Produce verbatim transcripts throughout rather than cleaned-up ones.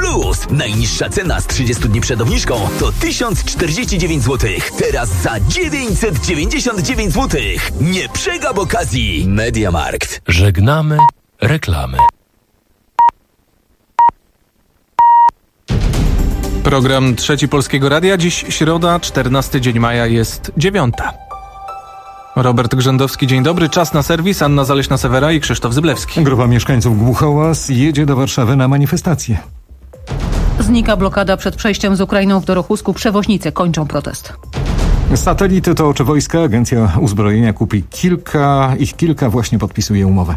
Plus. Najniższa cena z trzydziestu dni przed obniżką to tysiąc czterdzieści dziewięć złotych. Teraz za dziewięćset dziewięćdziesiąt dziewięć złotych. Nie przegap okazji. MediaMarkt. Żegnamy reklamy. Program Trzeci Polskiego Radia. Dziś środa, czternasty dzień maja, jest dziewiąta. Robert Grzędowski, dzień dobry. Czas na serwis. Anna Zaleśna-Sewera i Krzysztof Zyblewski. Grupa mieszkańców Głuchołaz jedzie do Warszawy na manifestację. Znika blokada przed przejściem z Ukrainą w Dorochusku. Przewoźnicy kończą protest. Satelity to oczy wojska. Agencja Uzbrojenia kupi kilka, ich kilka właśnie podpisuje umowę.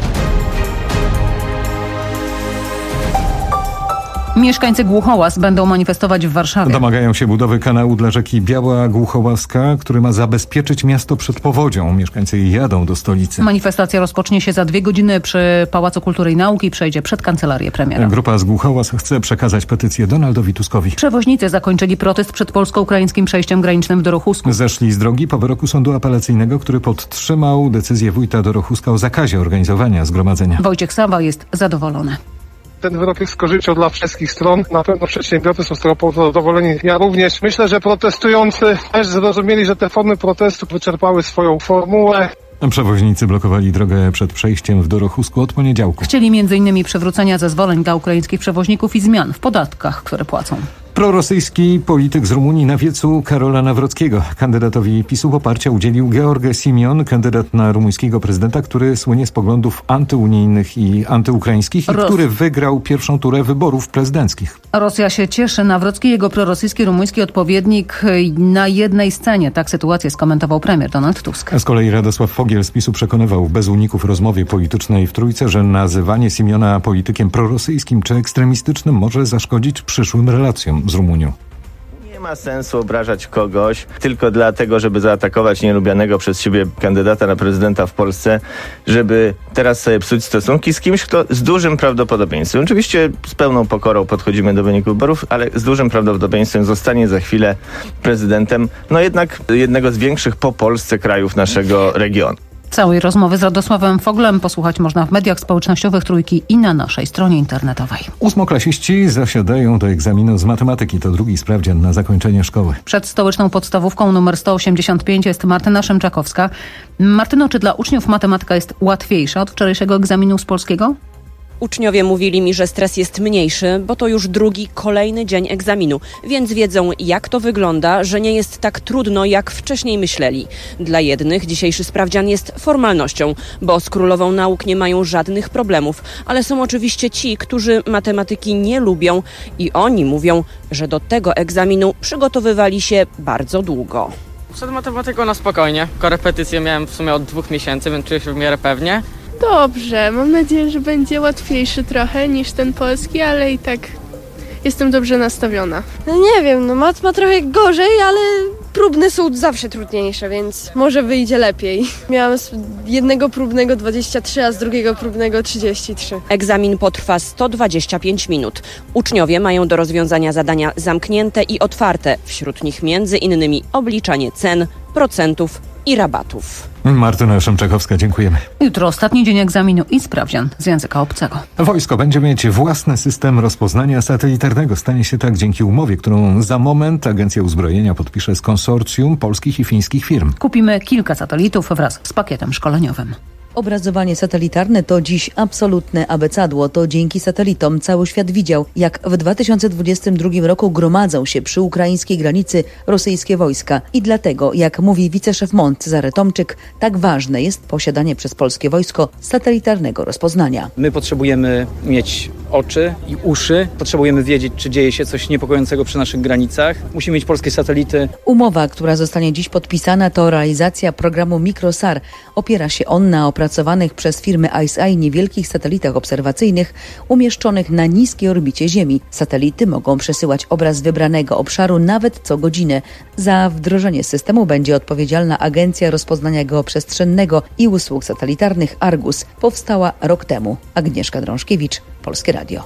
Mieszkańcy Głuchołaz będą manifestować w Warszawie. Domagają się budowy kanału dla rzeki Biała Głuchołazka, który ma zabezpieczyć miasto przed powodzią. Mieszkańcy jadą do stolicy. Manifestacja rozpocznie się za dwie godziny przy Pałacu Kultury i Nauki i przejdzie przed kancelarię premiera. Grupa z Głuchołaz chce przekazać petycję Donaldowi Tuskowi. Przewoźnicy zakończyli protest przed polsko-ukraińskim przejściem granicznym w Dorochusku. Zeszli z drogi po wyroku sądu apelacyjnego, który podtrzymał decyzję wójta Dorochuska o zakazie organizowania zgromadzenia. Wojciech Sawa jest zadowolony. Ten wyrok jest z korzyścią dla wszystkich stron. Na pewno przedsiębiorcy są z tego powodu zadowoleni. Ja również myślę, że protestujący też zrozumieli, że te formy protestu wyczerpały swoją formułę. Przewoźnicy blokowali drogę przed przejściem w Dorochusku od poniedziałku. Chcieli między innymi przywrócenia zezwoleń dla ukraińskich przewoźników i zmian w podatkach, które płacą. Prorosyjski polityk z Rumunii na wiecu Karola Nawrockiego. Kandydatowi PiSu poparcia udzielił George Simion, kandydat na rumuńskiego prezydenta, który słynie z poglądów antyunijnych i antyukraińskich i Ros- który wygrał pierwszą turę wyborów prezydenckich. Rosja się cieszy. Nawrocki i jego prorosyjski rumuński odpowiednik na jednej scenie. Tak sytuację skomentował premier Donald Tusk. Z kolei Radosław Fogiel z PiSu przekonywał w bez uników rozmowie politycznej w Trójce, że nazywanie Simiona politykiem prorosyjskim czy ekstremistycznym może zaszkodzić przyszłym relacjom z Rumunią. Nie ma sensu obrażać kogoś tylko dlatego, żeby zaatakować nielubianego przez siebie kandydata na prezydenta w Polsce, żeby teraz sobie psuć stosunki z kimś, kto z dużym prawdopodobieństwem, oczywiście z pełną pokorą podchodzimy do wyniku wyborów, ale z dużym prawdopodobieństwem zostanie za chwilę prezydentem, no jednak jednego z większych po Polsce krajów naszego regionu. Całej rozmowy z Radosławem Foglem posłuchać można w mediach społecznościowych Trójki i na naszej stronie internetowej. Ósmoklasiści zasiadają do egzaminu z matematyki. To drugi sprawdzian na zakończenie szkoły. Przed stołeczną podstawówką numer sto osiemdziesiąt pięć jest Martyna Szymczakowska. Martyno, czy dla uczniów matematyka jest łatwiejsza od wczorajszego egzaminu z polskiego? Uczniowie mówili mi, że stres jest mniejszy, bo to już drugi, kolejny dzień egzaminu, więc wiedzą, jak to wygląda, że nie jest tak trudno, jak wcześniej myśleli. Dla jednych dzisiejszy sprawdzian jest formalnością, bo z królową nauk nie mają żadnych problemów, ale są oczywiście ci, którzy matematyki nie lubią i oni mówią, że do tego egzaminu przygotowywali się bardzo długo. Przed matematyką na spokojnie. Korepetycję miałem w sumie od dwóch miesięcy, więc czuję się w miarę pewnie. Dobrze, mam nadzieję, że będzie łatwiejszy trochę niż ten polski, ale i tak jestem dobrze nastawiona. No nie wiem, no mat ma trochę gorzej, ale próbne są zawsze trudniejsze, więc może wyjdzie lepiej. Miałam z jednego próbnego dwadzieścia trzy, a z drugiego próbnego trzydzieści trzy. Egzamin potrwa sto dwadzieścia pięć minut. Uczniowie mają do rozwiązania zadania zamknięte i otwarte. Wśród nich między innymi obliczanie cen, procentów i rabatów. Martyna Szymczakowska, dziękujemy. Jutro ostatni dzień egzaminu i sprawdzian z języka obcego. Wojsko będzie mieć własny system rozpoznania satelitarnego. Stanie się tak dzięki umowie, którą za moment Agencja Uzbrojenia podpisze z konsorcjum polskich i fińskich firm. Kupimy kilka satelitów wraz z pakietem szkoleniowym. Obrazowanie satelitarne to dziś absolutne abecadło. To dzięki satelitom cały świat widział, jak w dwa tysiące dwudziestym drugim roku gromadzą się przy ukraińskiej granicy rosyjskie wojska. I dlatego, jak mówi wiceszef M O N Cezary Tomczyk, tak ważne jest posiadanie przez polskie wojsko satelitarnego rozpoznania. My potrzebujemy mieć oczy i uszy. Potrzebujemy wiedzieć, czy dzieje się coś niepokojącego przy naszych granicach. Musimy mieć polskie satelity. Umowa, która zostanie dziś podpisana, to realizacja programu Microsar. Opiera się on na opracowanych przez firmę I S I niewielkich satelitach obserwacyjnych umieszczonych na niskiej orbicie Ziemi. Satelity mogą przesyłać obraz wybranego obszaru nawet co godzinę. Za wdrożenie systemu będzie odpowiedzialna Agencja Rozpoznania Geoprzestrzennego i Usług Satelitarnych Argus. Powstała rok temu. Agnieszka Drążkiewicz, Polskie Radio.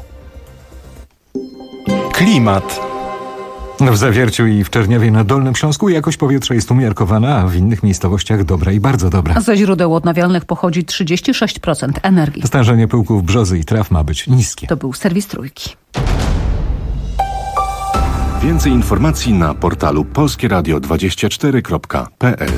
Klimat. W Zawierciu i w Czerniawie na Dolnym Śląsku jakość powietrza jest umiarkowana, a w innych miejscowościach dobra i bardzo dobra. Ze źródeł odnawialnych pochodzi trzydzieści sześć procent energii. Stężenie pyłków brzozy i traw ma być niskie. To był serwis Trójki. Więcej informacji na portalu polskie radio dwadzieścia cztery kropka p l.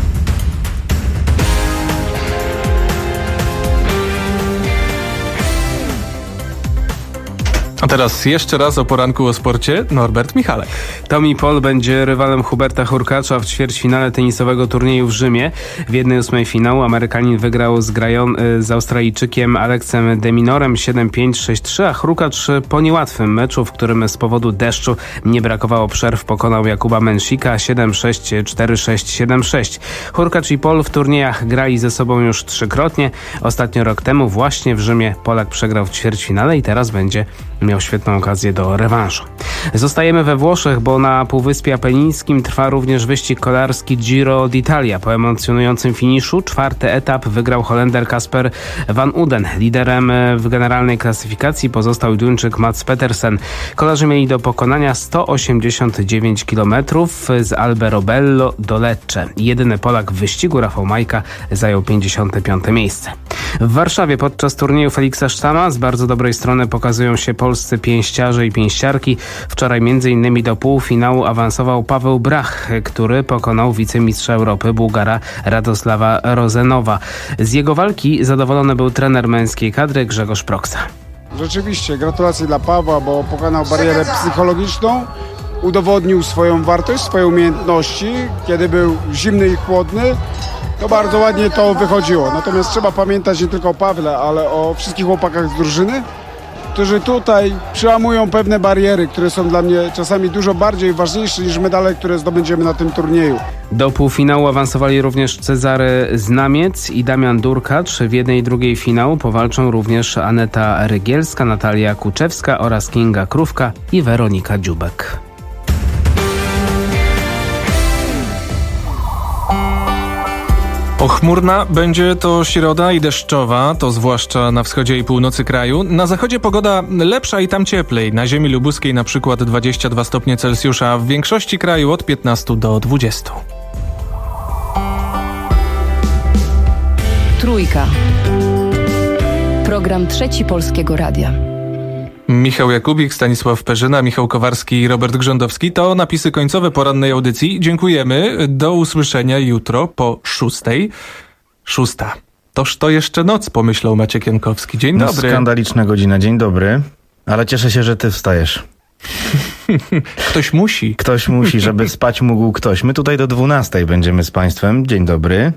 A teraz jeszcze raz o poranku o sporcie Norbert Michalek. Tommy Paul będzie rywalem Huberta Hurkacza w ćwierćfinale tenisowego turnieju w Rzymie. W jednej ósmej finału Amerykanin wygrał z, grajon, z Australijczykiem Alexem de Minorem siedem pięć sześć trzy, a Hurkacz po niełatwym meczu, w którym z powodu deszczu nie brakowało przerw, pokonał Jakuba Mensika siedem sześć cztery sześć siedem sześć. Hurkacz i Paul w turniejach grali ze sobą już trzykrotnie. Ostatnio rok temu właśnie w Rzymie Polak przegrał w ćwierćfinale i teraz będzie miał świetną okazję do rewanżu. Zostajemy we Włoszech, bo na Półwyspie Apenińskim trwa również wyścig kolarski Giro d'Italia. Po emocjonującym finiszu czwarty etap wygrał Holender Kasper van Uden. Liderem w generalnej klasyfikacji pozostał Duńczyk Mats Pedersen. Kolarze mieli do pokonania sto osiemdziesiąt dziewięć kilometrów z Alberobello do Lecce. Jedyny Polak w wyścigu, Rafał Majka, zajął pięćdziesiąte piąte miejsce. W Warszawie podczas turnieju Feliksa Sztama z bardzo dobrej strony pokazują się polscy pięściarze i pięściarki. Wczoraj między innymi do półfinału awansował Paweł Brach, który pokonał wicemistrza Europy Bułgara Radosława Rozenowa. Z jego walki zadowolony był trener męskiej kadry Grzegorz Proksa. Rzeczywiście, gratulacje dla Pawła, bo pokonał barierę psychologiczną, udowodnił swoją wartość, swoje umiejętności, kiedy był zimny i chłodny. To bardzo ładnie to wychodziło. Natomiast trzeba pamiętać nie tylko o Pawle, ale o wszystkich chłopakach z drużyny, którzy tutaj przełamują pewne bariery, które są dla mnie czasami dużo bardziej ważniejsze niż medale, które zdobędziemy na tym turnieju. Do półfinału awansowali również Cezary Znamiec i Damian Durkacz. W jednej i drugiej finału powalczą również Aneta Rygielska, Natalia Kuczewska oraz Kinga Krówka i Weronika Dziubek. Pochmurna będzie to środa i deszczowa, to zwłaszcza na wschodzie i północy kraju. Na zachodzie pogoda lepsza i tam cieplej. Na ziemi lubuskiej na przykład dwadzieścia dwa stopnie Celsjusza, a w większości kraju od piętnastu do dwudziestu. Trójka. Program Trzeci Polskiego Radia. Michał Jakubik, Stanisław Perzyna, Michał Kowarski i Robert Grzędowski to napisy końcowe porannej audycji. Dziękujemy. Do usłyszenia jutro po szóstej. Szósta. Toż to jeszcze noc, pomyślał Maciek Jankowski. Dzień no, dobry. Skandaliczna godzina. Dzień dobry. Ale cieszę się, że ty wstajesz. Ktoś musi. Ktoś musi, żeby spać mógł ktoś. My tutaj do dwunastej będziemy z państwem. Dzień dobry.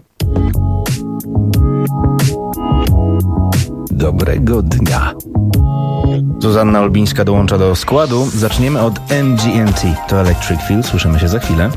Dobrego dnia. Zuzanna Olbińska dołącza do składu. Zaczniemy od M G M T. To Electric Feel. Słyszymy się za chwilę.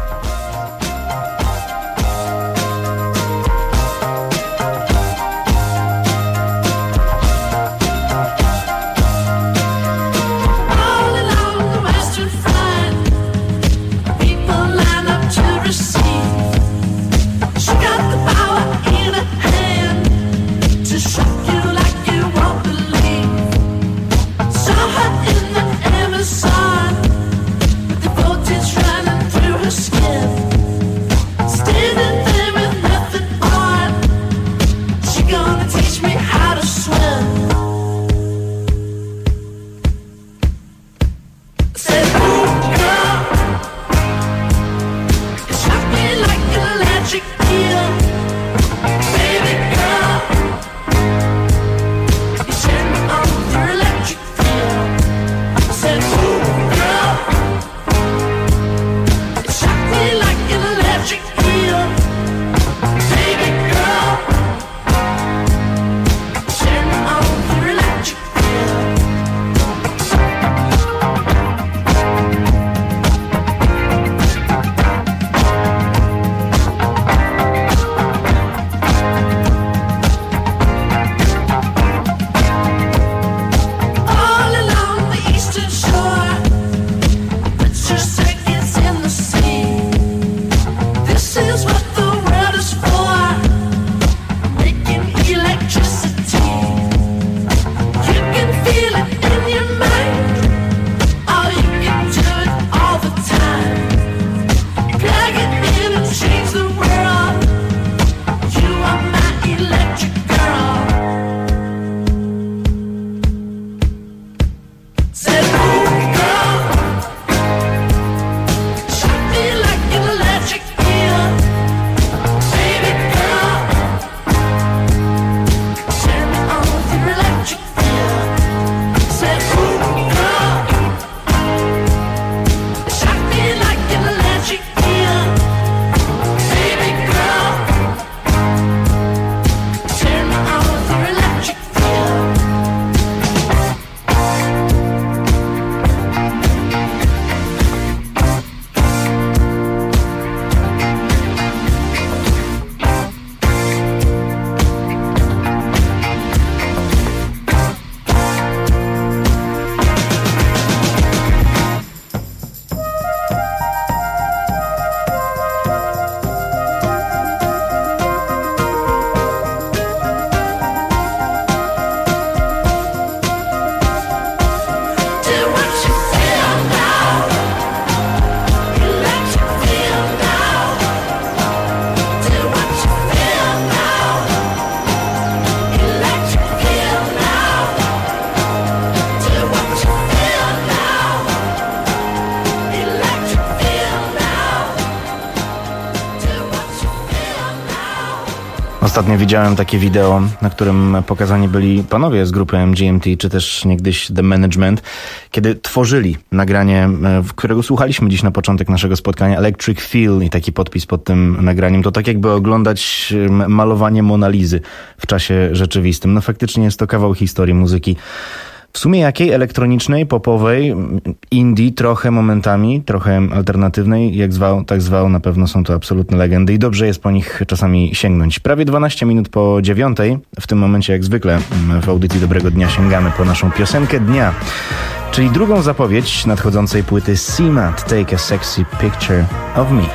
Skin. Ostatnio widziałem takie wideo, na którym pokazani byli panowie z grupy M G M T, czy też niegdyś The Management, kiedy tworzyli nagranie, którego słuchaliśmy dziś na początek naszego spotkania, Electric Feel, i taki podpis pod tym nagraniem. To tak jakby oglądać malowanie Monalizy w czasie rzeczywistym. No faktycznie jest to kawał historii muzyki. W sumie jakiej? Elektronicznej, popowej, indie, trochę momentami, trochę alternatywnej, jak zwał, tak zwał, na pewno są to absolutne legendy i dobrze jest po nich czasami sięgnąć. Prawie dwanaście minut po dziewiątej, w tym momencie jak zwykle w audycji Dobrego Dnia sięgamy po naszą piosenkę dnia, czyli drugą zapowiedź nadchodzącej płyty C M A T, Take a Sexy Picture of Me.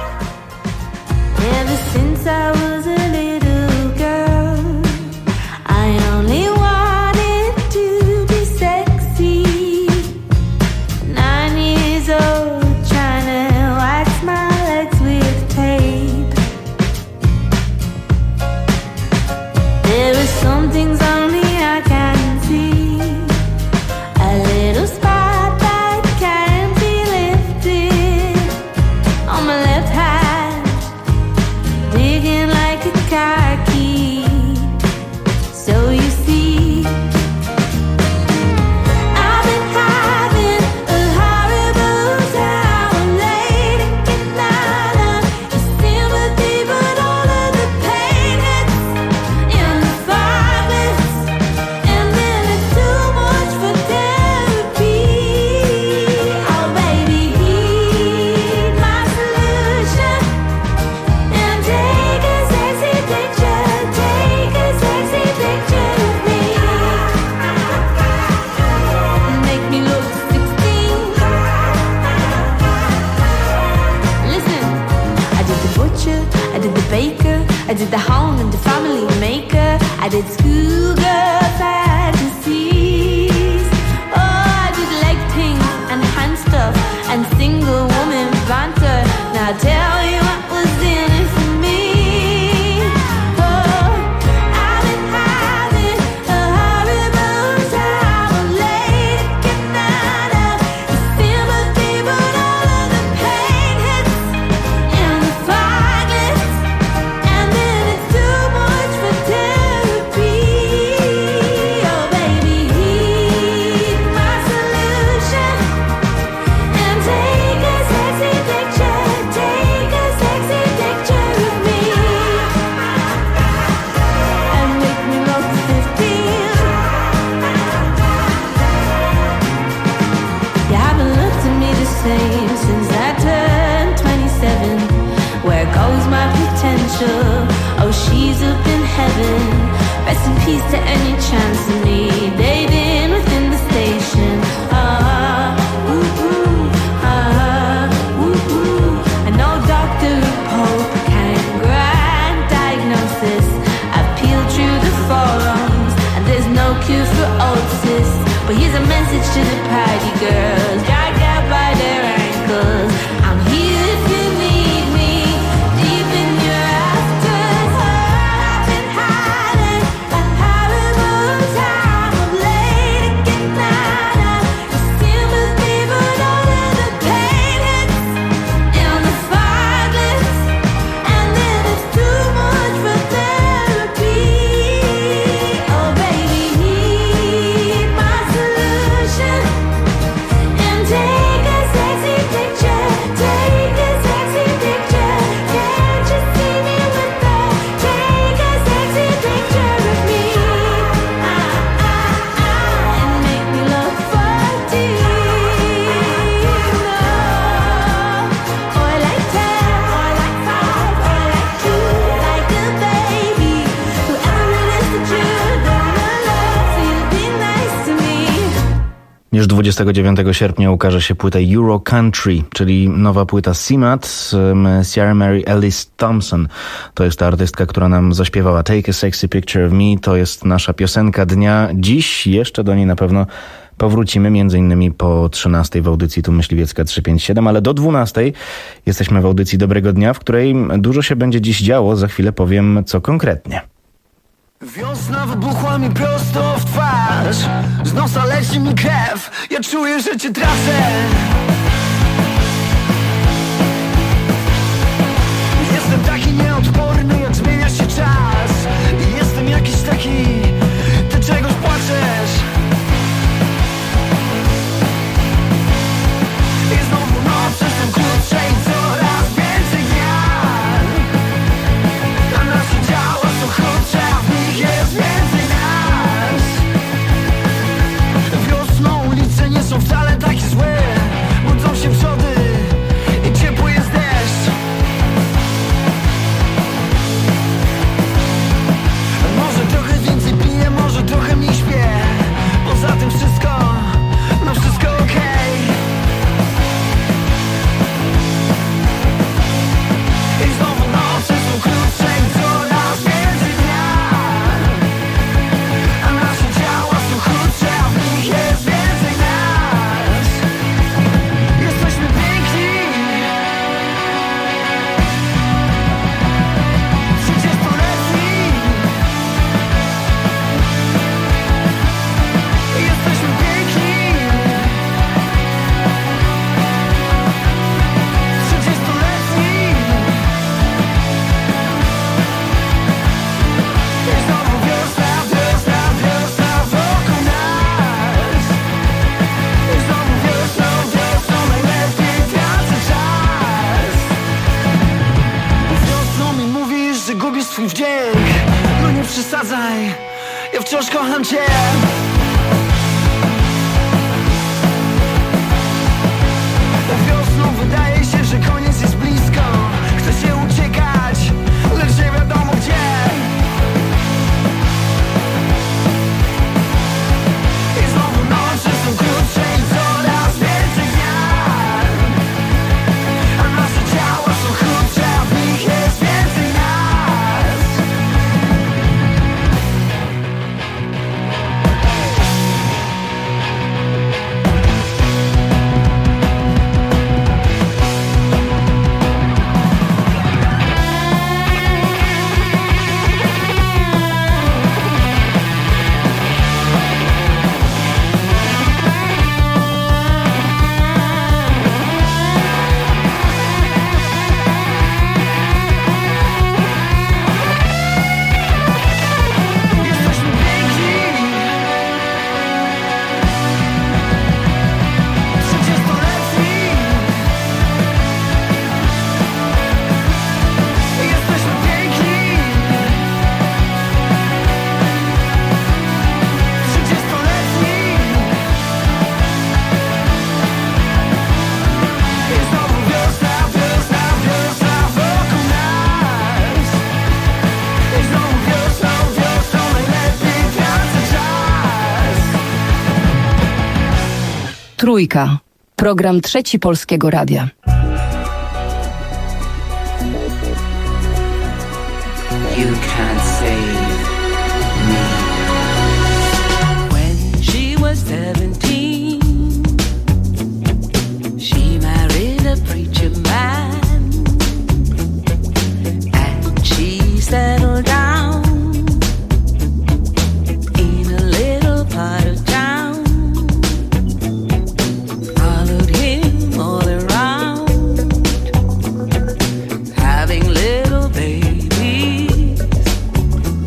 Już dwudziestego dziewiątego sierpnia ukaże się płyta Euro Country, czyli nowa płyta C M A T. Ciara Mary Ellis Thompson to jest ta artystka, która nam zaśpiewała Take a Sexy Picture of Me. To jest nasza piosenka dnia. Dziś jeszcze do niej na pewno powrócimy, między innymi po trzynastej w audycji Tu Myśliwiecka trzysta pięćdziesiąt siedem, ale do dwunastej jesteśmy w audycji Dobrego Dnia, w której dużo się będzie dziś działo. Za chwilę powiem, co konkretnie. Wiosna wybuchła mi prosto w twarz, z nosa leci mi krew, ja czuję, że cię tracę. Jestem taki nieodporny, jak zmienia się czas. ptaki, ty czegoś płaczesz. I znowu noce są krótsze i coraz więcej zmian, a nasze ciała są chudsze, a w nich jest więcej nas. Wiosną ulice nie są wcale takie złe, budzą się wrzody i ciepły jest deszcz. Może trochę więcej piję, może trochę mniej śpię. Poza tym wszystko, no wszystko okej. I znowu noce są krótsze i coraz więcej zmian, a nasze ciała są chudsze, a w nich jest więcej nas. Jesteśmy piękni, trzydziestoletni. Jesteśmy piękni, trzydziestoletni. I znowu wiosna, wiosna, wiosna wokół nas. I znowu wiosną, wiosną najlepiej tracę czas. Wiosną mi mówisz, że gubisz swój wdzięk. No nie przesadzaj, ja wciąż kocham cię. Wiosną wydaje się, że koniec jest blisko. Chce się uciekać, lecz nie wiadomo gdzie. I znowu noce są krótsze i coraz więcej zmian, a nasze ciała są chudsze, a w nich jest więcej nas. Jesteśmy piękni, trzydziestoletni. Jesteśmy piękni, trzydziestoletni. I znowu wiosna, wiosna, wiosna wokół nas. I znowu wiosną, wiosną najlepiej tracę czas. Trójka. Program Trzeci Polskiego Radia. You can't save me. When she was seventeen, she married a preacher man, and she settled down in a little part of town. Followed him all around, having little babies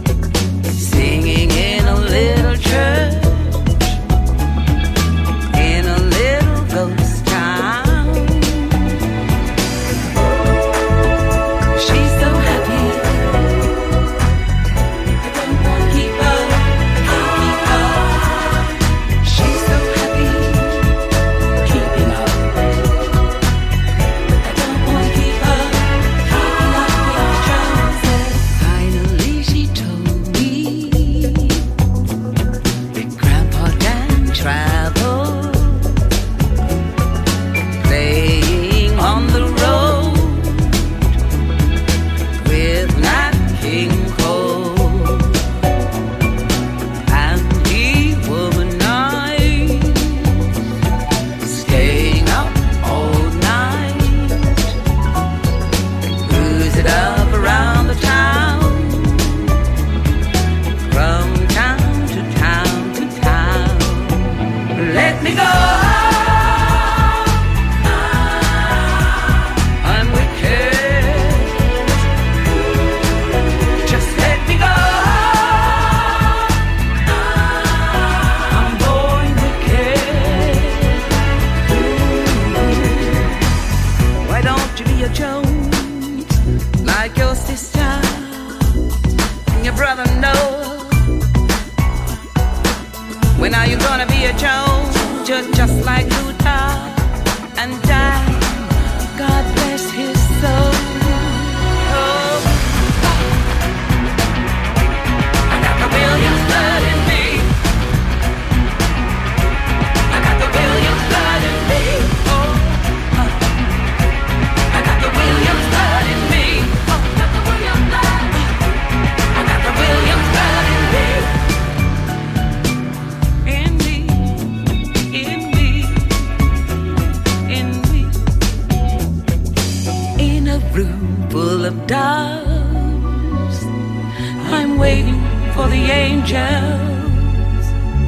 of doves. I'm waiting for the angels,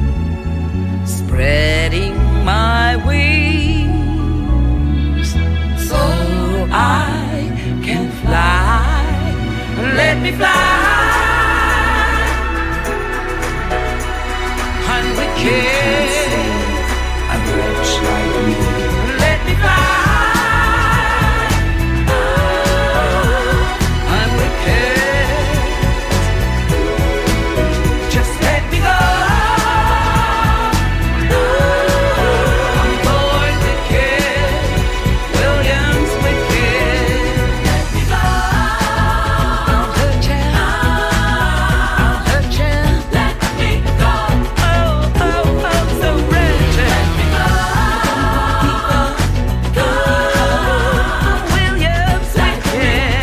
spreading my wings so I can fly. Let me fly. I'm wicked. I'm rich like me. Let me fly. I'm wicked. Just let me go. I'm born wicked. Williams wicked. Let me go. I'll hurt you. I'll hurt you. Let me go. Oh, oh, oh, so wretched. Let me go. Go. Williams wicked.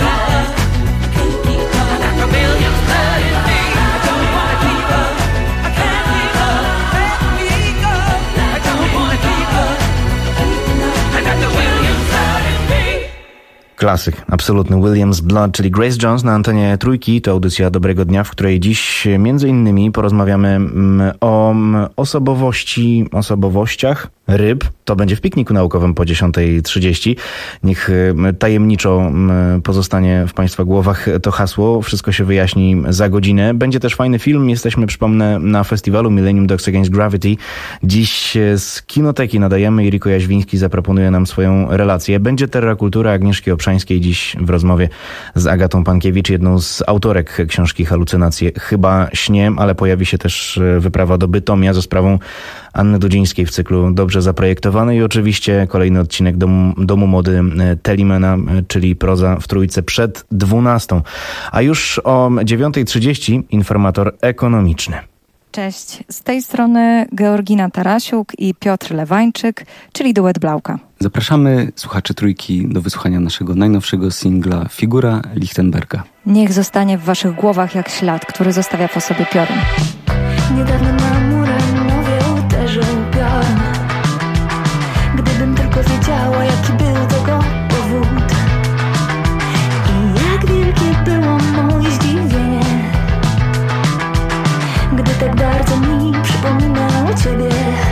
Like a million blood in me. I don't wanna keep up. I can't keep up. Let me go. I don't wanna keep up. I got the Williams blood in me. Klasyk, absolutny Williams Blood, czyli Grace Jones na antenie Trójki. To audycja Dobrego Dnia, w której dziś między innymi porozmawiamy mm, o mm, osobowości, osobowościach ryb. To będzie w pikniku naukowym po dziesiątej trzydzieści. Niech y, tajemniczo y, pozostanie w Państwa głowach to hasło. Wszystko się wyjaśni za godzinę. Będzie też fajny film. Jesteśmy, przypomnę, na festiwalu Millennium Dogs Against Gravity. Dziś z Kinoteki nadajemy i Riko Jaźwiński zaproponuje nam swoją relację. Będzie Terrakultura Agnieszki Obszańskiej dziś w rozmowie z Agatą Pankiewicz, jedną z autorek książki Halucynacje chyba śnie, ale pojawi się też wyprawa do Bytomia za sprawą Anny Dudzińskiej w cyklu Dobrze zaprojektowany i oczywiście kolejny odcinek Domu, Domu Mody Telimena, czyli proza w trójce przed dwunastą. A już o dziewiątej trzydzieści informator ekonomiczny. Cześć, z tej strony Georgina Tarasiuk i Piotr Lewańczyk, czyli duet Blauka. Zapraszamy słuchaczy Trójki do wysłuchania naszego najnowszego singla Figura Lichtenberga. Niech zostanie w waszych głowach jak ślad, który zostawia po sobie piorun. Niedawno na Muranowie uderzył piorun. Gdybym tylko wiedziała, jaki był tego powód i jak wielkie było moje zdziwienie, gdy tak bardzo mi przypominał ciebie.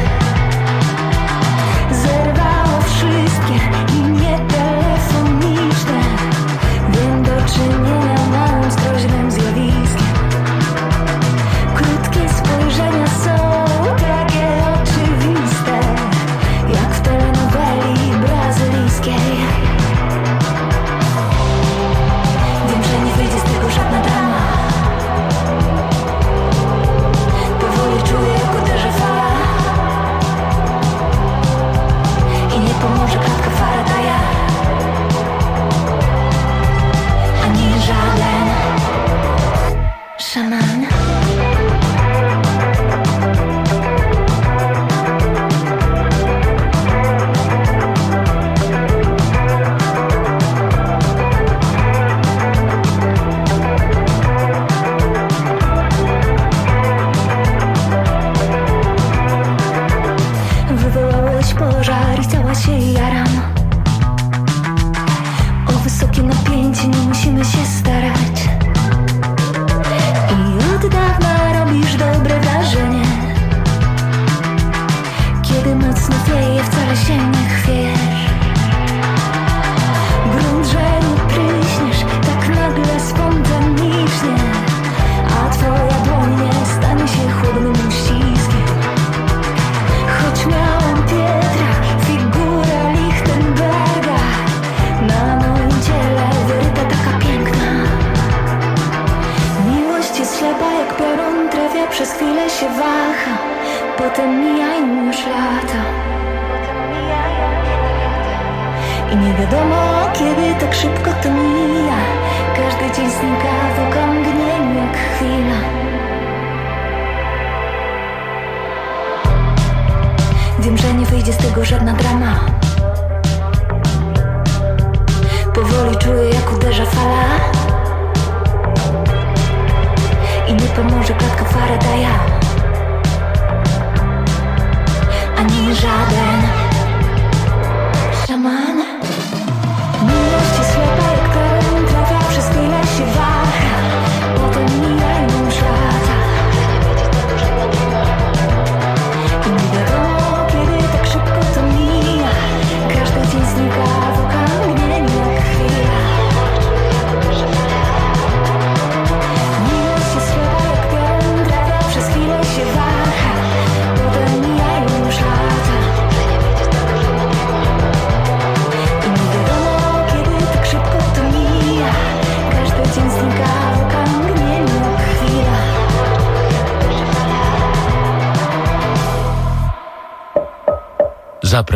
Zerwało wszystkie linie telefoniczne. Wiem, do czynienia mam z groźnym zjawiskiem. Krótkie spojrzenia są takie oczywiste, jak w telenoweli brazylijskiej. Wiem, że nie wyjdzie z tego żadna drama. Powoli czuję, jak uderzy fala i nie pomoże klatka Faradaya ani żaden szaman. Wywołałeś pożar i cała się jaram. O wysokie napięcie nie musimy się starać. I od dawna robisz dobre wrażenie. Kiedy mocno wieje, wcale się nie chwiejesz. Grunt, że nie pryśniesz tak nagle spontanicznie, a twoja dłoń nie stanie się chłodnym uściskiem. Choć miałam Pietra, figura Lichtenberga, na moim ciele wyryta taka piękna. Miłość jest ślepa jak piorun, trafia, przez chwilę się waha, potem mijają już lata. I nie wiadomo, kiedy tak szybko to mija. Każdy dzień znika w okrągnieniu jak chwila. Wiem, że nie wyjdzie z tego żadna drama. Powoli czuję, jak uderza fala i nie pomoże klatka Faradaya ani żaden szaman. Miłość jest ślepa jak teren, trafia przez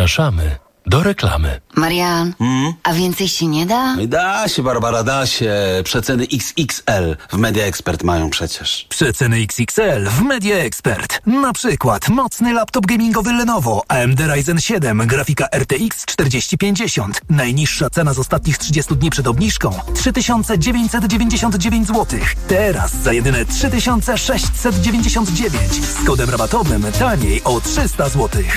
Zapraszamy do reklamy. Marian, a więcej się nie da? Da się, Barbara, da się. Przeceny X X L w Media Expert mają przecież. Przeceny X X L w Media Expert. Na przykład mocny laptop gamingowy Lenovo A M D Ryzen siedem, grafika R T X czterdzieści pięćdziesiąt. Najniższa cena z ostatnich trzydziestu dni przed obniżką trzy tysiące dziewięćset dziewięćdziesiąt dziewięć złotych. Teraz za jedyne trzy tysiące sześćset dziewięćdziesiąt dziewięć. Z kodem rabatowym taniej o trzysta złotych.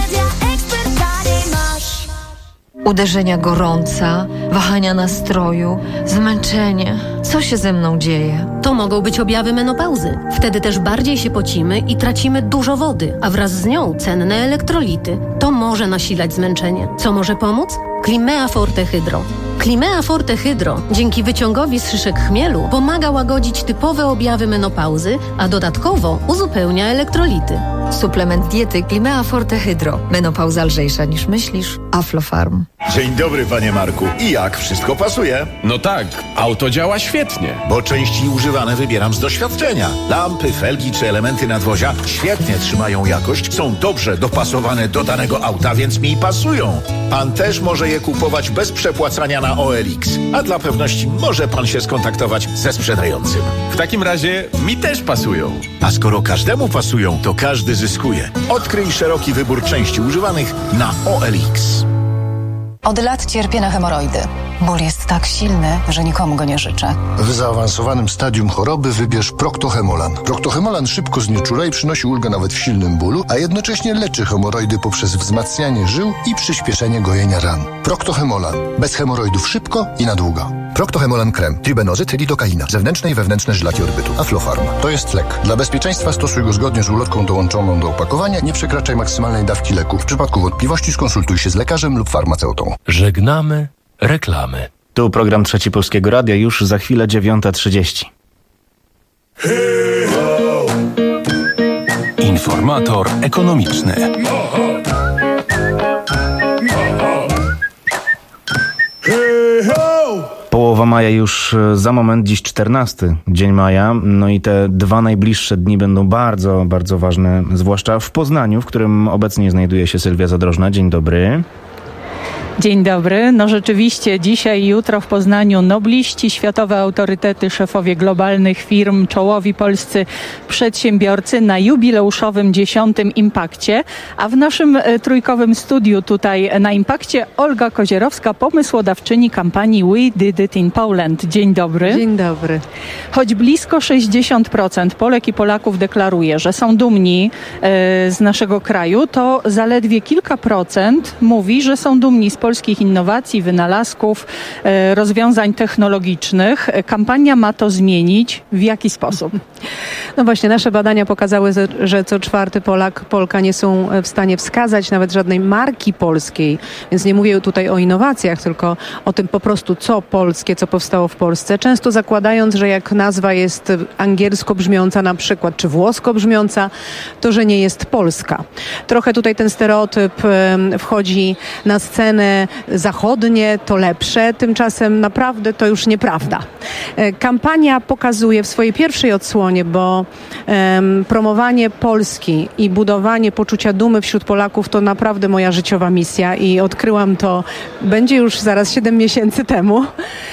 Uderzenia gorąca, wahania nastroju, zmęczenie. Co się ze mną dzieje? To mogą być objawy menopauzy. Wtedy też bardziej się pocimy i tracimy dużo wody, a wraz z nią cenne elektrolity. To może nasilać zmęczenie. Co może pomóc? Climea Forte Hydro. Climea Forte Hydro dzięki wyciągowi z szyszek chmielu pomaga łagodzić typowe objawy menopauzy, a dodatkowo uzupełnia elektrolity. Suplement diety Climea Forte Hydro. Menopauza lżejsza niż myślisz. Aflofarm. Dzień dobry, panie Marku. I jak? Wszystko pasuje? No tak, auto działa świetnie. Bo części używane wybieram z doświadczenia. Lampy, felgi czy elementy nadwozia świetnie trzymają jakość, są dobrze dopasowane do danego auta, więc mi pasują. Pan też może je kupować bez przepłacania na O L X. A dla pewności może pan się skontaktować ze sprzedającym. W takim razie mi też pasują. A skoro każdemu pasują, to każdy zyskuje. Odkryj szeroki wybór części używanych na O L X. Od lat cierpię na hemoroidy. Ból jest tak silny, że nikomu go nie życzę. W zaawansowanym stadium choroby wybierz Proctohemolan. Proctohemolan szybko znieczula i przynosi ulgę nawet w silnym bólu, a jednocześnie leczy hemoroidy poprzez wzmacnianie żył i przyspieszenie gojenia ran. Proctohemolan. Bez hemoroidów szybko i na długo. Proctohemolan krem, tribenozyt, lidokaina, zewnętrzne i wewnętrzne żylaki odbytu. Aflofarm. To jest lek. Dla bezpieczeństwa stosuj go zgodnie z ulotką dołączoną do opakowania. Nie przekraczaj maksymalnej dawki leku. W przypadku wątpliwości skonsultuj się z lekarzem lub farmaceutą. Żegnamy reklamy. Tu program Trzeci Polskiego Radia, już za chwilę dziewiąta trzydzieści. Informator ekonomiczny. Połowa maja już za moment, dziś czternasty dzień maja, no i te dwa najbliższe dni będą bardzo, bardzo ważne, zwłaszcza w Poznaniu, w którym obecnie znajduje się Sylwia Zadrożna. Dzień dobry. Dzień dobry. No rzeczywiście dzisiaj i jutro w Poznaniu nobliści, światowe autorytety, szefowie globalnych firm, czołowi polscy przedsiębiorcy na jubileuszowym dziesiątym Impakcie, a w naszym e, trójkowym studiu tutaj na Impakcie Olga Kozierowska, pomysłodawczyni kampanii We Did It in Poland. Dzień dobry. Dzień dobry. Choć blisko sześćdziesiąt procent Polek i Polaków deklaruje, że są dumni e, z naszego kraju, to zaledwie kilka procent mówi, że są dumni z polskich innowacji, wynalazków, e, rozwiązań technologicznych. Kampania ma to zmienić. W jaki sposób? No właśnie, nasze badania pokazały, że co czwarty Polak, Polka nie są w stanie wskazać nawet żadnej marki polskiej, więc nie mówię tutaj o innowacjach, tylko o tym po prostu, co polskie, co powstało w Polsce. Często zakładając, że jak nazwa jest angielsko brzmiąca na przykład, czy włosko brzmiąca, to że nie jest polska. Trochę tutaj ten stereotyp wchodzi na scenę. Zachodnie to lepsze, tymczasem naprawdę to już nieprawda. Kampania pokazuje w swojej pierwszej odsłonie, bo um, promowanie Polski i budowanie poczucia dumy wśród Polaków to naprawdę moja życiowa misja i odkryłam to, będzie już zaraz siedem miesięcy temu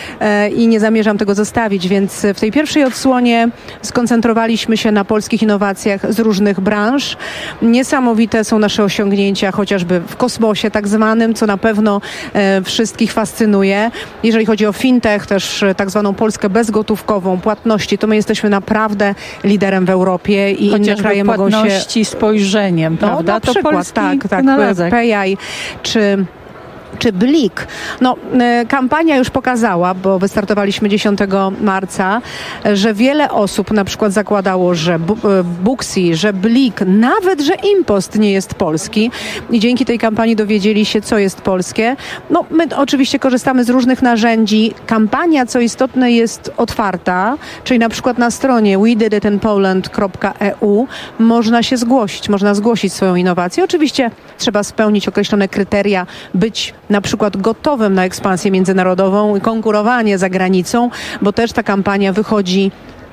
e, i nie zamierzam tego zostawić, więc w tej pierwszej odsłonie skoncentrowaliśmy się na polskich innowacjach z różnych branż. Niesamowite są nasze osiągnięcia, chociażby w kosmosie tak zwanym, co na pewno e, wszystkich fascynuje. Jeżeli chodzi o fintech, też e, tak zwaną Polskę bezgotówkową, płatności, to my jesteśmy naprawdę liderem w Europie i Chociażby inne kraje mogą się... płatności spojrzeniem, no, prawda? na przykład, to polski tak, tak, wynalazek. Payaj, czy... czy Blik. No, e, kampania już pokazała, bo wystartowaliśmy dziesiątego marca, że wiele osób na przykład zakładało, że Bu- e, Booksy, że Blik, nawet, że Impost nie jest polski i dzięki tej kampanii dowiedzieli się, co jest polskie. No, my oczywiście korzystamy z różnych narzędzi. Kampania, co istotne, jest otwarta, czyli na przykład na stronie we did it in poland kropka e u można się zgłosić, można zgłosić swoją innowację. Oczywiście trzeba spełnić określone kryteria, być na przykład gotowym na ekspansję międzynarodową i konkurowanie za granicą, bo też ta kampania wychodzi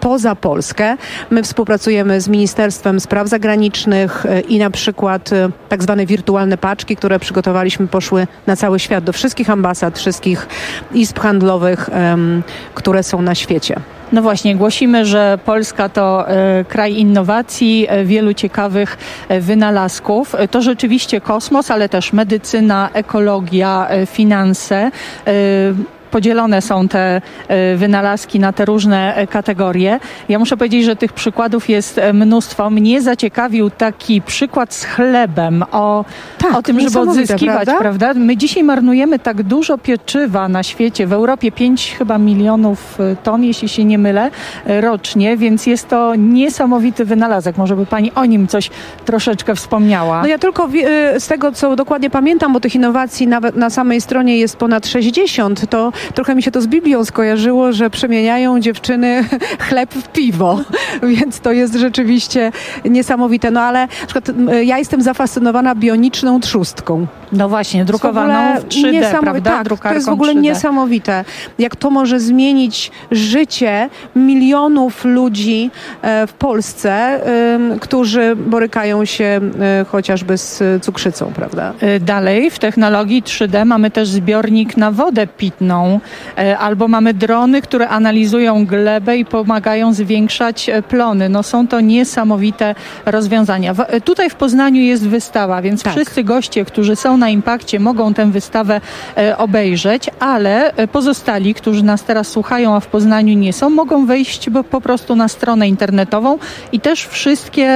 poza Polskę. My współpracujemy z Ministerstwem Spraw Zagranicznych e, i na przykład e, tak zwane wirtualne paczki, które przygotowaliśmy, poszły na cały świat, do wszystkich ambasad, wszystkich izb handlowych, em, które są na świecie. No właśnie, głosimy, że Polska to e, kraj innowacji, e, wielu ciekawych e, wynalazków. E, to rzeczywiście kosmos, ale też medycyna, ekologia, e, finanse. E, Podzielone są te e, wynalazki na te różne e, kategorie. Ja muszę powiedzieć, że tych przykładów jest e, mnóstwo. Mnie zaciekawił taki przykład z chlebem, o, Tak, o tym, żeby niesamowite, odzyskiwać, prawda? prawda? My dzisiaj marnujemy tak dużo pieczywa na świecie, w Europie pięć chyba milionów e, ton, jeśli się nie mylę, e, rocznie, więc jest to niesamowity wynalazek. Może by pani o nim coś troszeczkę wspomniała. No ja tylko wie- z tego, co dokładnie pamiętam, bo tych innowacji nawet na samej stronie jest ponad sześćdziesiąt, to trochę mi się to z Biblią skojarzyło, że przemieniają dziewczyny chleb w piwo, więc to jest rzeczywiście niesamowite. No ale na przykład ja jestem zafascynowana bioniczną trzustką. No właśnie, drukowaną w trzy D, prawda? Tak, to Drukarką jest w ogóle trzy D. niesamowite. Jak to może zmienić życie milionów ludzi e, w Polsce, e, którzy borykają się e, chociażby z cukrzycą, prawda? Y, Dalej w technologii trzy D mamy też zbiornik na wodę pitną, y, albo mamy drony, które analizują glebę i pomagają zwiększać e, plony. No są to niesamowite rozwiązania. W, y, tutaj w Poznaniu jest wystawa, więc Tak. wszyscy goście, którzy są na Impakcie, mogą tę wystawę e, obejrzeć, ale e, pozostali, którzy nas teraz słuchają, a w Poznaniu nie są, mogą wejść bo, po prostu na stronę internetową i też wszystkie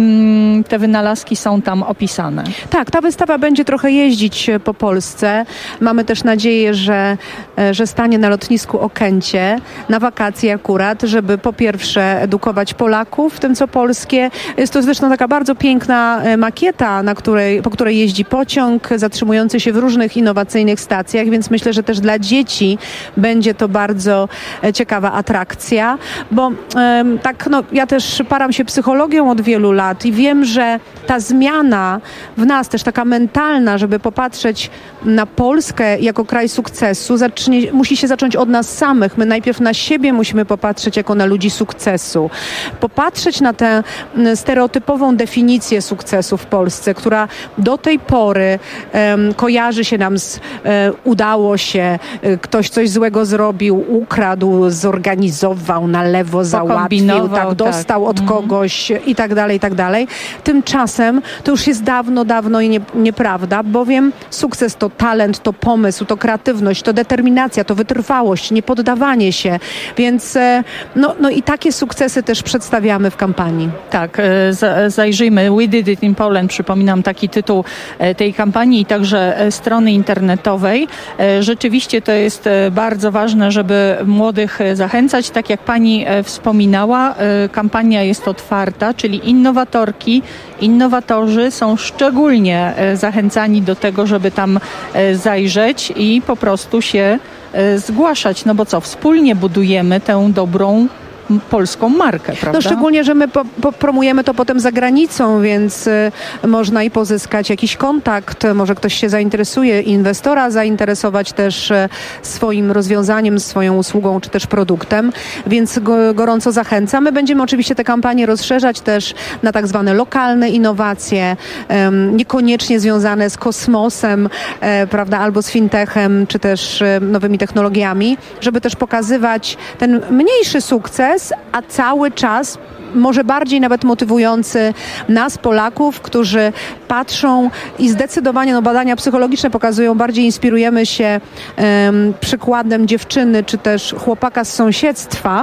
em, te wynalazki są tam opisane. Tak, ta wystawa będzie trochę jeździć po Polsce. Mamy też nadzieję, że, e, że stanie na lotnisku Okęcie na wakacje akurat, żeby po pierwsze edukować Polaków w tym, co polskie. Jest to zresztą taka bardzo piękna e, makieta, na której, po której jeździ pociąg, zatrzymujący się w różnych innowacyjnych stacjach, więc myślę, że też dla dzieci będzie to bardzo e, ciekawa atrakcja, bo em, tak, no, ja też param się psychologią od wielu lat i wiem, że ta zmiana w nas też taka mentalna, żeby popatrzeć na Polskę jako kraj sukcesu, zacznie, musi się zacząć od nas samych. My najpierw na siebie musimy popatrzeć jako na ludzi sukcesu. Popatrzeć na tę m, stereotypową definicję sukcesu w Polsce, która do tej pory em, kojarzy się nam z e, udało się, e, ktoś coś złego zrobił, ukradł, zorganizował, na lewo załatwił, Pokombinował, tak, dostał tak. od Mhm. kogoś i tak dalej, i tak dalej. Tymczasem to już jest dawno, dawno i nie, nieprawda, bowiem sukces to talent, to pomysł, to kreatywność, to determinacja, to wytrwałość, niepoddawanie się. Więc e, no, no i takie sukcesy też przedstawiamy w kampanii. Tak, e, za- zajrzyjmy. We Did It in Poland, przypominam taki tytuł e, tej kampanii i także e, strony internetowej. E, Rzeczywiście to jest e, bardzo ważne, żeby młodych e, zachęcać. Tak jak pani e, wspominała, e, kampania jest otwarta, czyli innowatorki, innowatorzy są szczególnie e, zachęcani do tego, żeby tam e, zajrzeć i po prostu się e, zgłaszać. No bo co, wspólnie budujemy tę dobrą m, polską markę, prawda? No szczególnie, że my po, po promujemy to potem za granicą, więc y, można i pozyskać jakiś kontakt, może ktoś się zainteresuje, inwestora zainteresować też y, swoim rozwiązaniem, swoją usługą czy też produktem, więc go, gorąco zachęcam. My będziemy oczywiście te kampanie rozszerzać też na tak zwane lokalne innowacje, ym, niekoniecznie związane z kosmosem, e, prawda, albo z fintechem, czy też e, nowymi technologiami, żeby też pokazywać ten mniejszy sukces, a cały czas może bardziej nawet motywujący nas, Polaków, którzy patrzą i zdecydowanie no, badania psychologiczne pokazują, bardziej inspirujemy się em, przykładem dziewczyny czy też chłopaka z sąsiedztwa,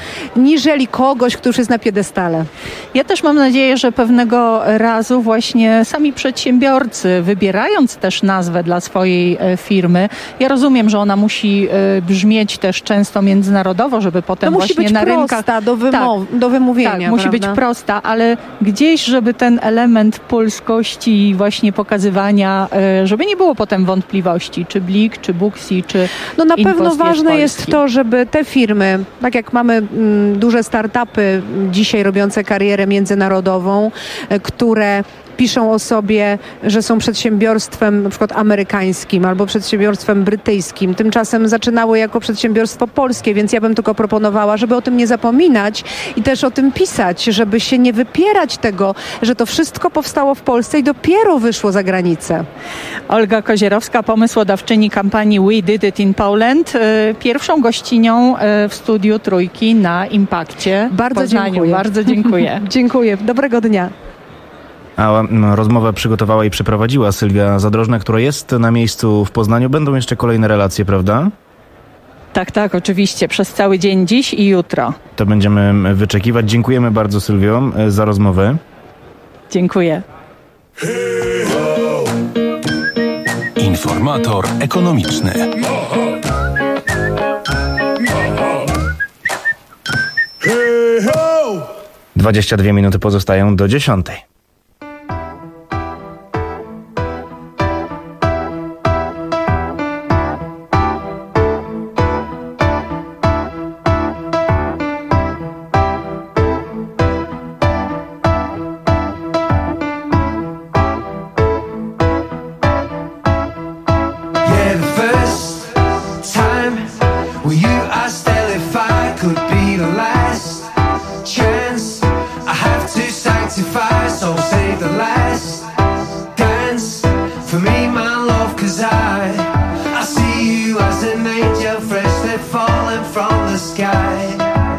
niżeli kogoś, kto już jest na piedestale. Ja też mam nadzieję, że pewnego razu właśnie sami przedsiębiorcy, wybierając też nazwę dla swojej e, firmy, ja rozumiem, że ona musi e, brzmieć też często międzynarodowo, żeby potem To musi właśnie być na prosta rynkach... do, wymo- do wymówienia. Tak, musi być prawda? prosta, ale gdzieś, żeby ten element polskości właśnie pokazywania, e, żeby nie było potem wątpliwości, czy Blik, czy Booksy, czy No na pewno Inpost ważne jest Polski. to, żeby te firmy, tak jak mamy mm, duże startupy dzisiaj robiące karierę międzynarodową, e, które piszą o sobie, że są przedsiębiorstwem na przykład amerykańskim albo przedsiębiorstwem brytyjskim. Tymczasem zaczynały jako przedsiębiorstwo polskie, więc ja bym tylko proponowała, żeby o tym nie zapominać i też o tym pisać, żeby się nie wypierać tego, że to wszystko powstało w Polsce i dopiero wyszło za granicę. Olga Kozierowska, pomysłodawczyni kampanii We Did It in Poland, y, pierwszą gościnią y, w studiu Trójki na Impakcie. Bardzo w Poznaniu. dziękuję. Bardzo dziękuję. Dziękuję. Dobrego dnia. A mm, rozmowę przygotowała i przeprowadziła Sylwia Zadrożna, która jest na miejscu w Poznaniu. Będą jeszcze kolejne relacje, prawda? Tak, tak, oczywiście. Przez cały dzień dziś i jutro. To będziemy wyczekiwać. Dziękujemy bardzo, Sylwio, za rozmowę. Dziękuję. Informator ekonomiczny. dwadzieścia dwie minuty pozostają do dziesiątej. Yeah, the first time with you I still if I could be the last chance I have to sanctify, so save the last dance for me, my love, cause I I see you as an angel freshly falling from the sky.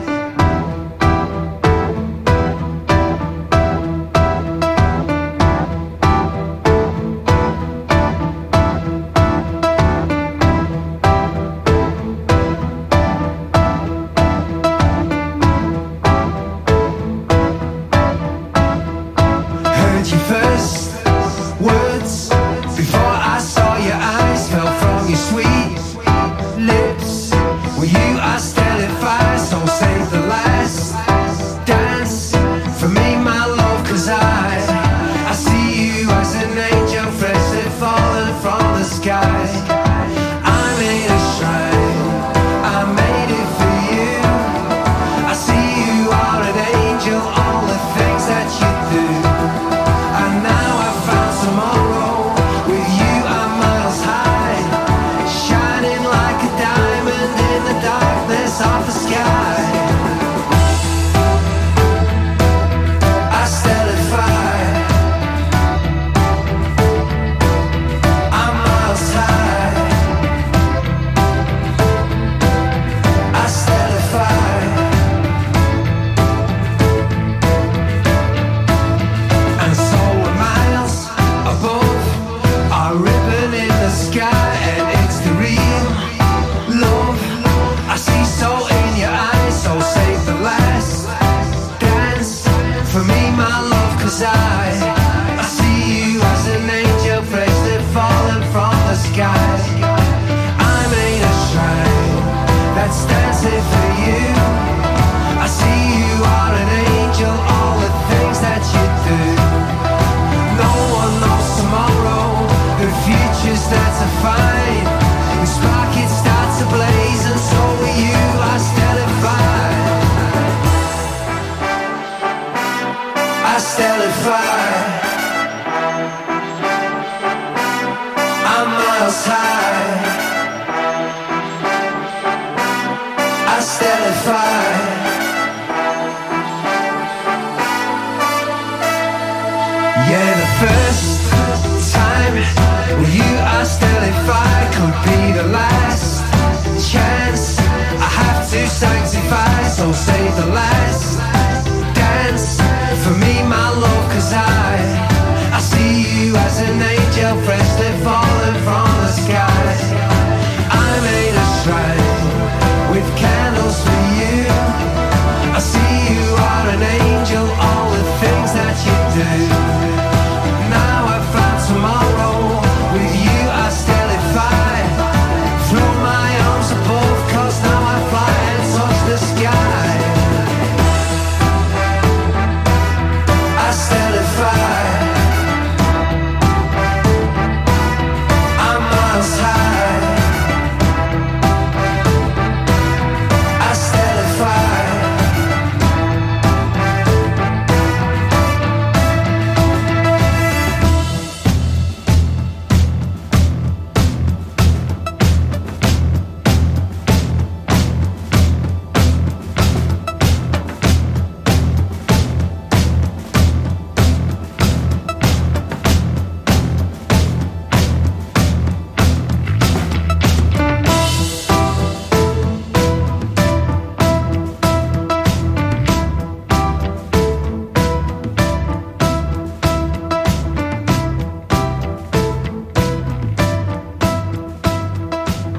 Heard your first words before I saw your eyes fell from your sweet lips. With you I still if I so save the last dance for me, my love, cause I I see you as an angel freshly falling from the sky. I made a shrine, I made it for you. I see you are an angel, all the things that you do. And now I found tomorrow. With you I'm miles high, shining like a diamond in the darkness of the sky. I stellify, I'm miles high. I stellify. And so we're miles above our ribbon in the sky, and it's the real love I see so in your eyes. So save the last dance for me, my love, cause I I see you as an angel freshly falling from the sky. I made a shrine that's dancing for you. I see you are an angel, all the things that you do. No one knows tomorrow, the future's there to find. The spark it starts to blaze, and so will you. I stellify, I stellify. I'm miles high. I stellify. Yeah, the first time with you I still if I could be the last chance I have to sanctify, so save the last dance for me, my love, cause I I see you as an angel freshly falling from the sky. I made a shrine with candles for you. I see you are an angel, all the things that you do. Now I found tomorrow. With you I stellify. Throw my arms above, cause now I fly and touch the sky.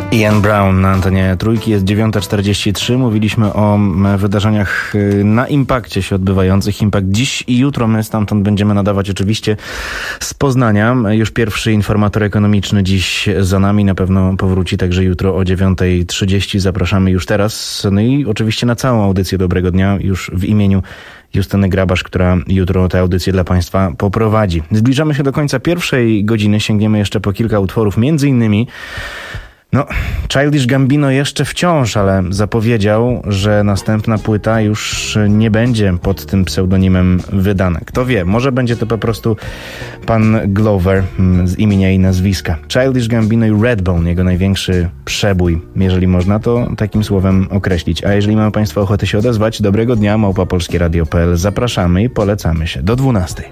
Ian Brown na antenie Trójki, jest dziewiąta czterdzieści trzy. Mówiliśmy o wydarzeniach na Impakcie się odbywających. Impact dziś i jutro, my stamtąd będziemy nadawać oczywiście z Poznania. Już pierwszy informator ekonomiczny dziś za nami, na pewno powróci także jutro o dziewiąta trzydzieści. Zapraszamy już teraz. No i oczywiście na całą audycję Dobrego Dnia już w imieniu Justyny Grabasz, która jutro tę audycję dla Państwa poprowadzi. Zbliżamy się do końca pierwszej godziny, sięgniemy jeszcze po kilka utworów, między innymi no, Childish Gambino jeszcze wciąż, ale zapowiedział, że następna płyta już nie będzie pod tym pseudonimem wydana. Kto wie, może będzie to po prostu pan Glover z imienia i nazwiska. Childish Gambino i Redbone, jego największy przebój, jeżeli można to takim słowem określić. A jeżeli mają Państwo ochotę się odezwać, dobrego dnia, małpa polskie radio kropka p l. Zapraszamy i polecamy się do dwunastej.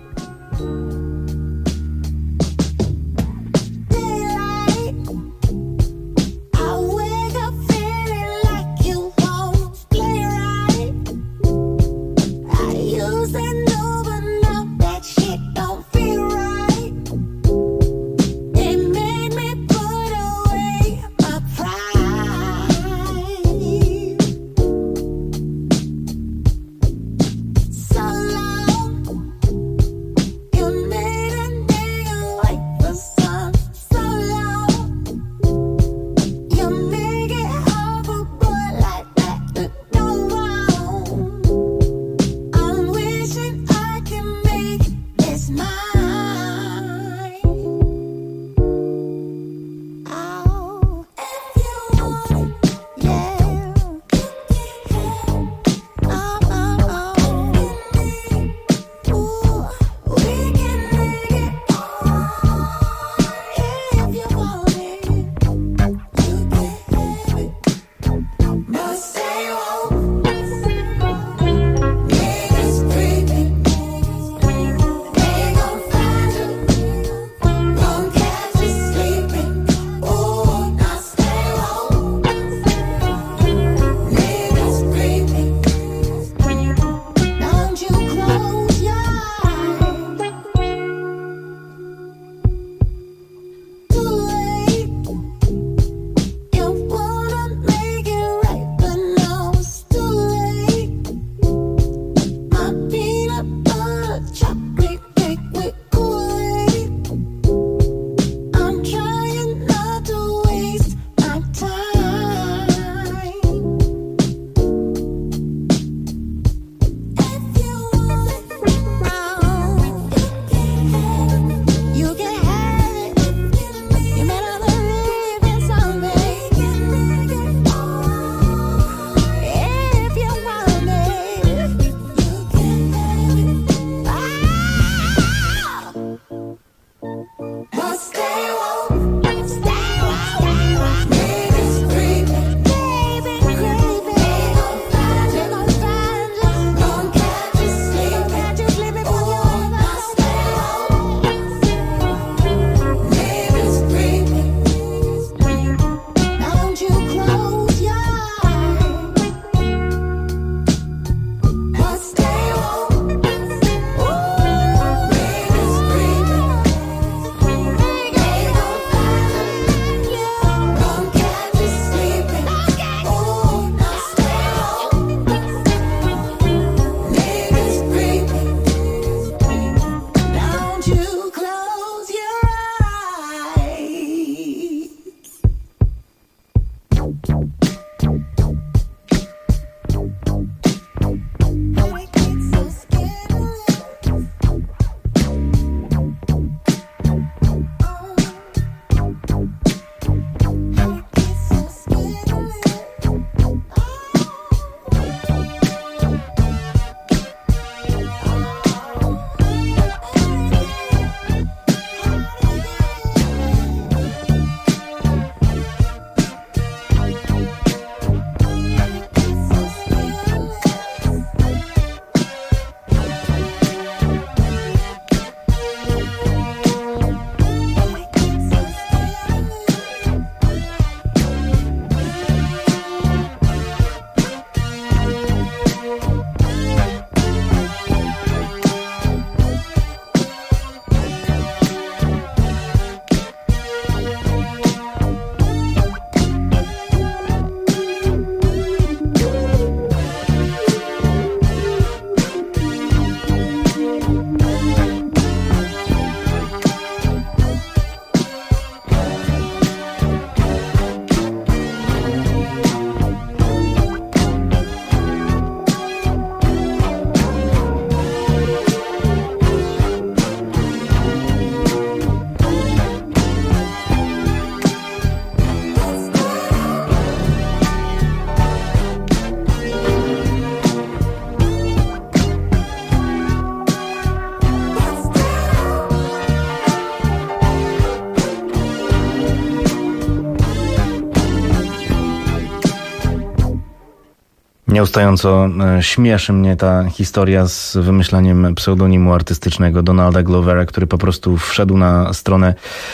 Nieustająco e, śmieszy mnie ta historia z wymyślaniem pseudonimu artystycznego Donalda Glovera, który po prostu wszedł na stronę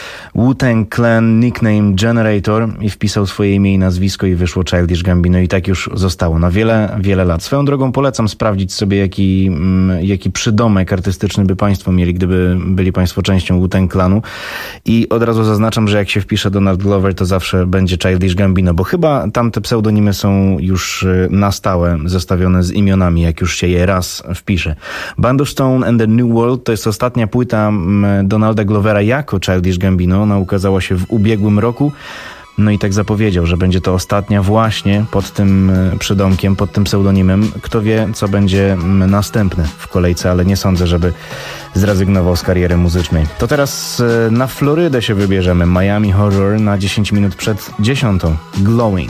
Wu-Tang Clan Nickname Generator i wpisał swoje imię i nazwisko i wyszło Childish Gambino i tak już zostało na wiele, wiele lat. Swoją drogą polecam sprawdzić sobie, jaki, jaki przydomek artystyczny by państwo mieli, gdyby byli państwo częścią Wu-Tang Clanu. I od razu zaznaczam, że jak się wpisze Donald Glover, to zawsze będzie Childish Gambino, bo chyba tamte pseudonimy są już na stałe zestawione z imionami, jak już się je raz wpisze. Band of Stone and the New World to jest ostatnia płyta Donalda Glovera jako Childish Gambino. Ona ukazała się w ubiegłym roku. No i tak zapowiedział, że będzie to ostatnia właśnie pod tym przydomkiem, pod tym pseudonimem. Kto wie, co będzie następne w kolejce, ale nie sądzę, żeby zrezygnował z kariery muzycznej. To teraz na Florydę się wybierzemy. Miami Horror na dziesięć minut przed dziesiątą. Glowing.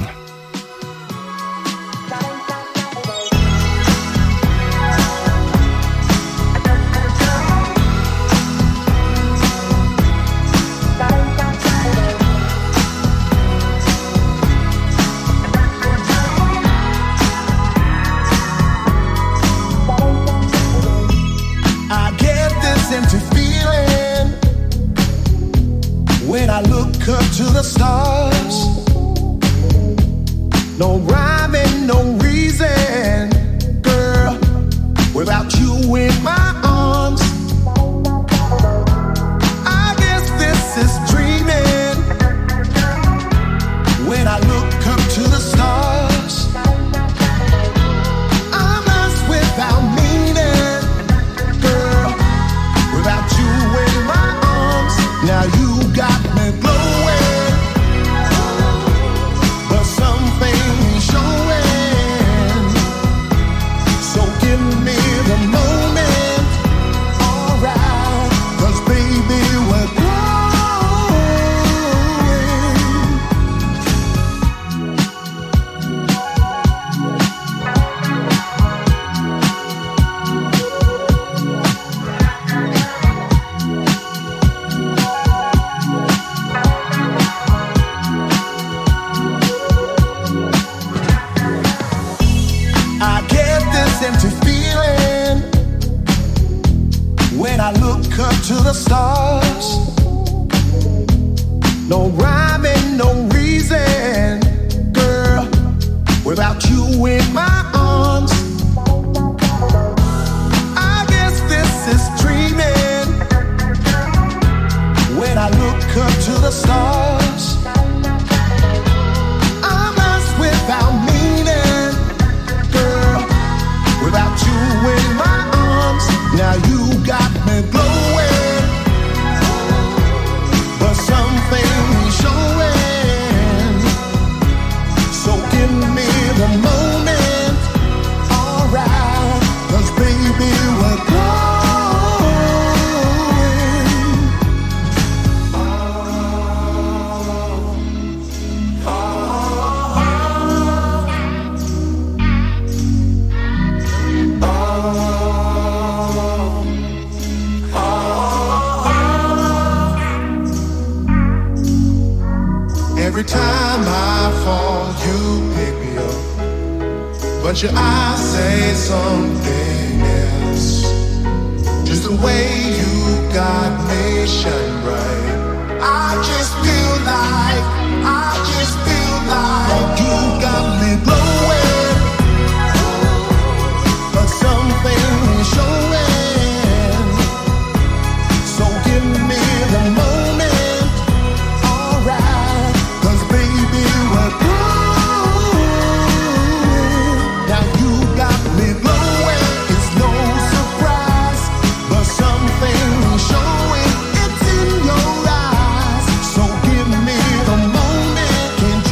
Showing, it's in your eyes. So give me the moment. Can't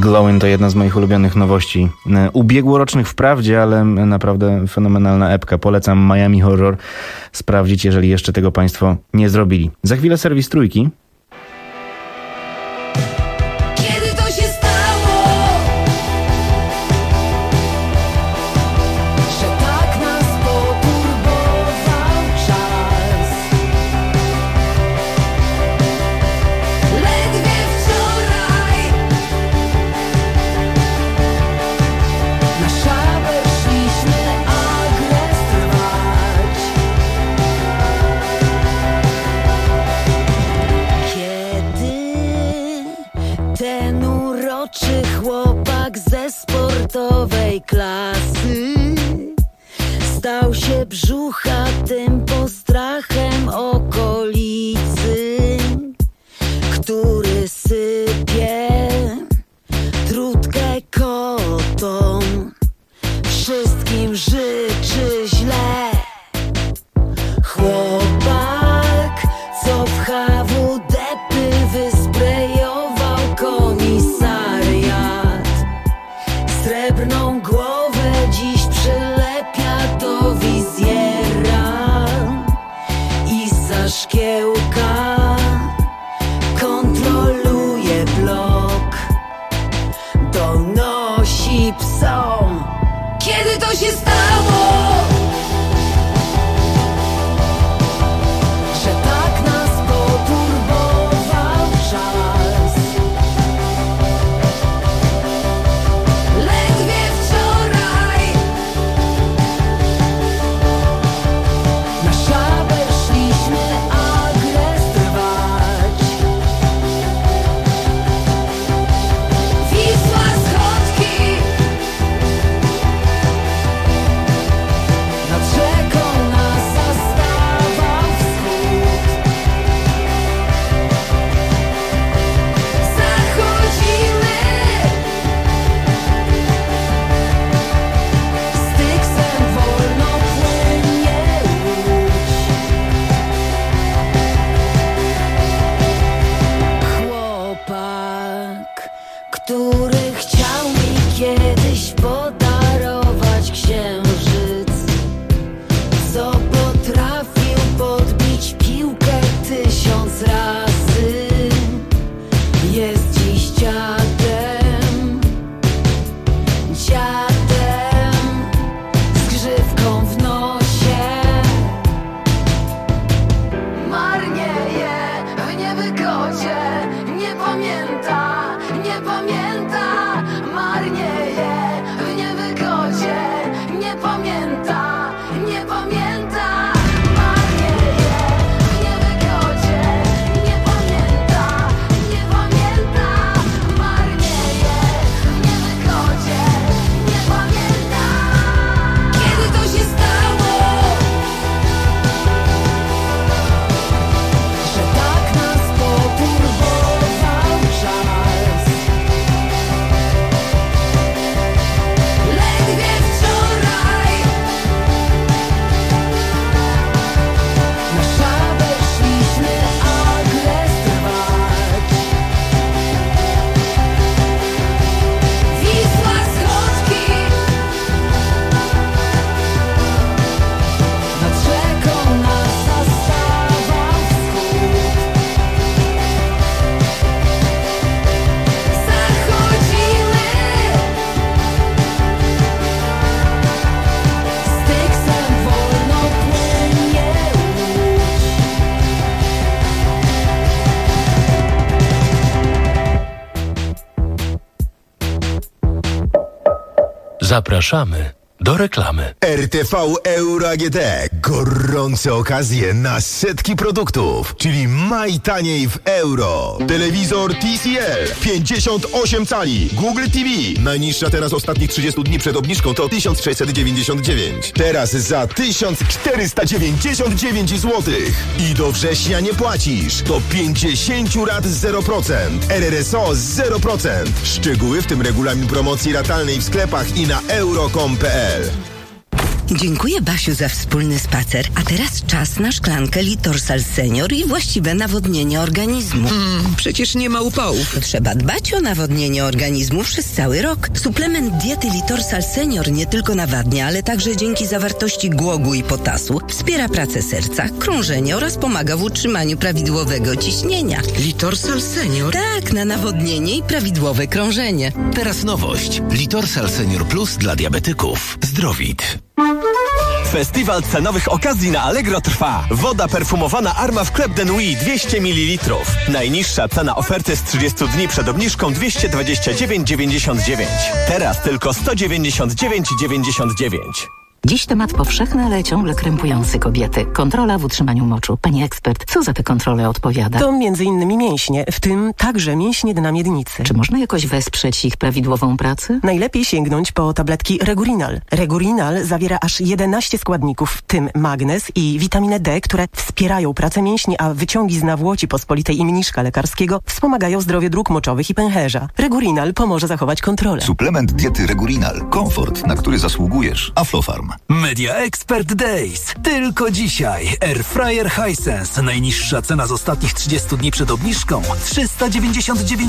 Glowing to jedna z moich ulubionych nowości e, ubiegłorocznych wprawdzie, ale naprawdę fenomenalna epka. Polecam Miami Horror sprawdzić, jeżeli jeszcze tego Państwo nie zrobili. Za chwilę serwis Trójki. Kiedy to się stało, że tak nas poturbował czas? Ledwie wczoraj na szaber szliśmy agres trwać. Kiedy ten uroczy chłopak ze sportowej klasy stał się brzuchatym postrachem okolicy, który sypie trutkę kotom, wszystkim życzy źle. Chłopak, co w H W D-py wysprejował komisariat, srebrną głowę dziś przylepia do wizjera i za szkiełka kontroluje blok, donosi psom. Kiedy to się stało, że tak nas poturbował czas? Ledwie wczoraj na szaber szliśmy agres trwać. Wisła schodki nad rzeką nas zastawał wschód. Zachodzimy z tyksem, wolno płynie łódź. Chłopak, który chciał mi kiedyś podarować księżyc, co potrafił podbić piłkę tysiąc razy, jest dziś dziadem, dziadem z grzywką w nosie. Marnieje w niewygodzie, nie pamięta, nie pamięta. Marnieje w niewygodzie, nie pamięta, nie pamięta. Marnieje w niewygodzie, nie pamięta, nie pamięta. Marnieje w niewygodzie, nie pamięta. Kiedy to się stało, że tak nas poturbował czas? Ledwie wczoraj na szaber szliśmy agres trwać. Wisła schodki nad rzeką nas zastawał wschód. Zachodzimy z tyksem, wolno płynie łódź. Zapraszamy do reklamy. R T V Euro A G D. Gorące okazje na setki produktów, czyli maj taniej w euro. Telewizor T C L pięćdziesiąt osiem cali. Google T V. Najniższa teraz ostatnich trzydziestu dni przed obniżką to tysiąc sześćset dziewięćdziesiąt dziewięć. Teraz za tysiąc czterysta dziewięćdziesiąt dziewięć złotych. I do września nie płacisz. Do pięćdziesiąt rat zero procent. R R S O zero procent. Szczegóły, w tym regulamin promocji ratalnej w sklepach i na euro kropka com kropka p l. Dziękuję, Basiu, za wspólny spacer. A teraz czas na szklankę Litorsal Senior i właściwe nawodnienie organizmu. Mm, przecież nie ma upałów. Trzeba dbać o nawodnienie organizmu przez cały rok. Suplement diety Litorsal Senior nie tylko nawadnia, ale także dzięki zawartości głogu i potasu wspiera pracę serca, krążenie oraz pomaga w utrzymaniu prawidłowego ciśnienia. Litorsal Senior? Tak, na nawodnienie i prawidłowe krążenie. Teraz nowość. Litorsal Senior Plus dla diabetyków. Zdrowit. Festiwal cenowych okazji na Allegro trwa. Woda perfumowana Arma w Club de Nuit dwieście mililitrów. Najniższa cena oferty z trzydziestu dni przed obniżką dwieście dwadzieścia dziewięć dziewięćdziesiąt dziewięć. Teraz tylko sto dziewięćdziesiąt dziewięć dziewięćdziesiąt dziewięć. Dziś temat powszechny, ale ciągle krępujący kobiety. Kontrola w utrzymaniu moczu. Pani ekspert, co za te kontrole odpowiada? To między innymi mięśnie, w tym także mięśnie dna miednicy. Czy można jakoś wesprzeć ich prawidłową pracę? Najlepiej sięgnąć po tabletki Regurinal. Regurinal zawiera aż jedenaście składników, w tym magnez i witaminę D, które wspierają pracę mięśni, a wyciągi z nawłoci pospolitej i mniszka lekarskiego wspomagają zdrowie dróg moczowych i pęcherza. Regurinal pomoże zachować kontrolę. Suplement diety Regurinal. Komfort, na który zasługujesz. Aflofarm. Media Expert Days. Tylko dzisiaj. Airfryer Hisense. Najniższa cena z ostatnich trzydziestu dni przed obniżką trzysta dziewięćdziesiąt dziewięć